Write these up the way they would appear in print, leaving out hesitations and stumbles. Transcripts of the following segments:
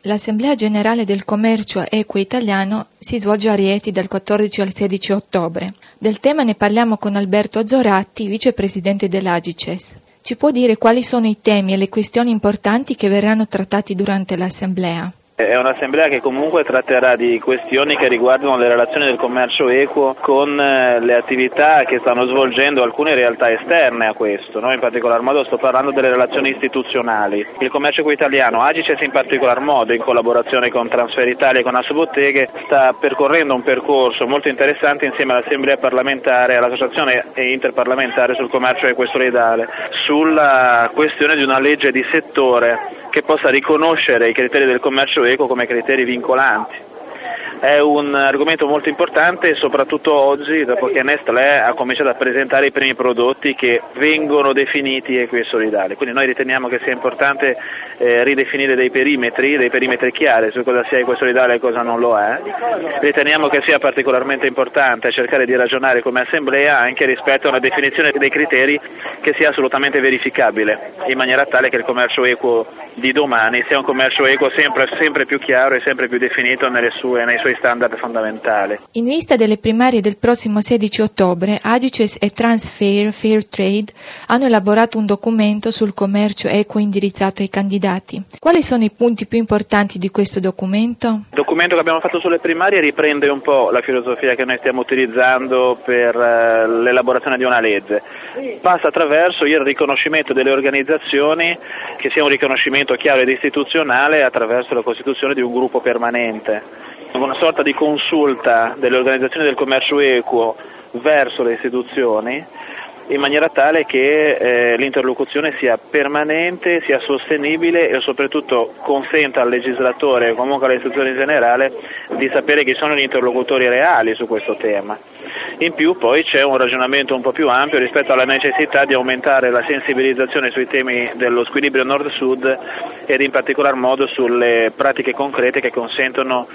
L'Assemblea Generale del Commercio Equo Italiano si svolge a Rieti dal 14 al 16 ottobre. Del tema ne parliamo con Alberto Azzoratti, vicepresidente dell'Agices. Ci può dire quali sono i temi e le questioni importanti che verranno trattati durante l'Assemblea? È un'assemblea che comunque tratterà di questioni che riguardano le relazioni del commercio equo con le attività che stanno svolgendo alcune realtà esterne a questo, no? In particolar modo sto parlando delle relazioni istituzionali. Il commercio equo italiano, Agices in particolar modo, in collaborazione con Transfer Italia e con Assobotteghe, sta percorrendo un percorso molto interessante insieme all'Assemblea parlamentare e all'Associazione interparlamentare sul commercio equo e solidale, sulla questione di una legge di settore che possa riconoscere i criteri del commercio equo come criteri vincolanti. È un argomento molto importante, soprattutto oggi, dopo che Nestlé ha cominciato a presentare i primi prodotti che vengono definiti equi e solidali. Quindi noi riteniamo che sia importante ridefinire dei perimetri chiari su cosa sia equo e solidale e cosa non lo è. Riteniamo che sia particolarmente importante cercare di ragionare come assemblea anche rispetto a una definizione dei criteri che sia assolutamente verificabile, in maniera tale che il commercio equo di domani sia un commercio equo sempre più chiaro e sempre più definito nei suoi standard fondamentali. In vista delle primarie del prossimo 16 ottobre, Agices e Transfer Fair Trade hanno elaborato un documento sul commercio equo indirizzato ai candidati. Quali sono i punti più importanti di questo documento? Il documento che abbiamo fatto sulle primarie riprende un po' la filosofia che noi stiamo utilizzando per l'elaborazione di una legge. Passa attraverso il riconoscimento delle organizzazioni, che sia un riconoscimento chiaro ed istituzionale attraverso la costituzione di un gruppo permanente. Una sorta di consulta delle organizzazioni del commercio equo verso le istituzioni, in maniera tale che l'interlocuzione sia permanente, sia sostenibile e soprattutto consenta al legislatore e comunque alle istituzioni in generale di sapere chi sono gli interlocutori reali su questo tema. In più poi c'è un ragionamento un po' più ampio rispetto alla necessità di aumentare la sensibilizzazione sui temi dello squilibrio nord-sud ed in particolar modo sulle pratiche concrete che consentono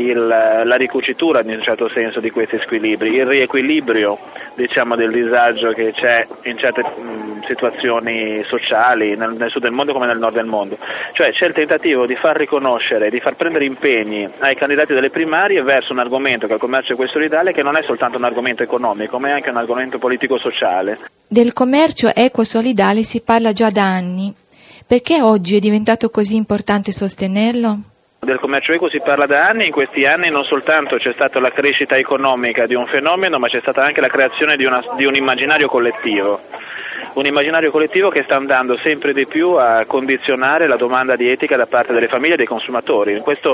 la ricucitura in un certo senso di questi squilibri, il riequilibrio del disagio che c'è in certe situazioni sociali nel sud del mondo come nel nord del mondo. Cioè c'è il tentativo di far riconoscere, di far prendere impegni ai candidati delle primarie verso un argomento che è il commercio equo e solidale, che non è soltanto un argomento economico ma è anche un argomento politico-sociale. Del commercio equo e solidale si parla già da anni. Perché oggi è diventato così importante sostenerlo? Del commercio equo si parla da anni, in questi anni non soltanto c'è stata la crescita economica di un fenomeno, ma c'è stata anche la creazione di un immaginario collettivo. Un immaginario collettivo che sta andando sempre di più a condizionare la domanda di etica da parte delle famiglie e dei consumatori. Questo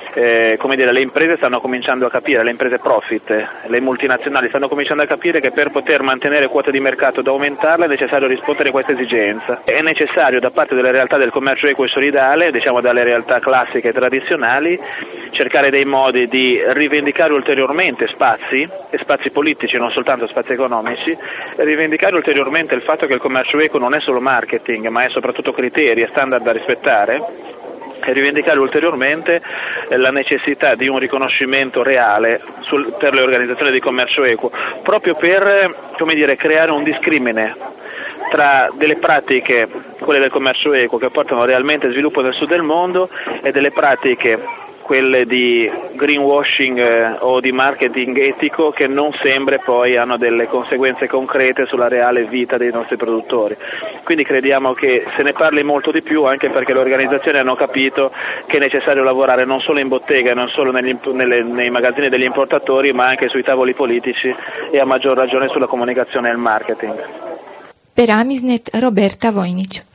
le imprese stanno cominciando a capire, le imprese profit, le multinazionali stanno cominciando a capire che per poter mantenere quote di mercato ed aumentarle è necessario rispondere a questa esigenza. È necessario da parte delle realtà del commercio equo e solidale, dalle realtà classiche e tradizionali, cercare dei modi di rivendicare ulteriormente spazi politici, non soltanto spazi economici, rivendicare ulteriormente il fatto che il commercio equo non è solo marketing, ma è soprattutto criteri e standard da rispettare, e rivendicare ulteriormente la necessità di un riconoscimento reale per le organizzazioni di commercio equo, proprio per creare un discrimine tra delle pratiche, quelle del commercio equo, che portano realmente sviluppo nel sud del mondo, e delle pratiche, quelle di greenwashing o di marketing etico, che non sempre poi hanno delle conseguenze concrete sulla reale vita dei nostri produttori. Quindi crediamo che se ne parli molto di più, anche perché le organizzazioni hanno capito che è necessario lavorare non solo in bottega, non solo nei magazzini degli importatori, ma anche sui tavoli politici e a maggior ragione sulla comunicazione e il marketing. Per Amisnet, Roberta Vojnić.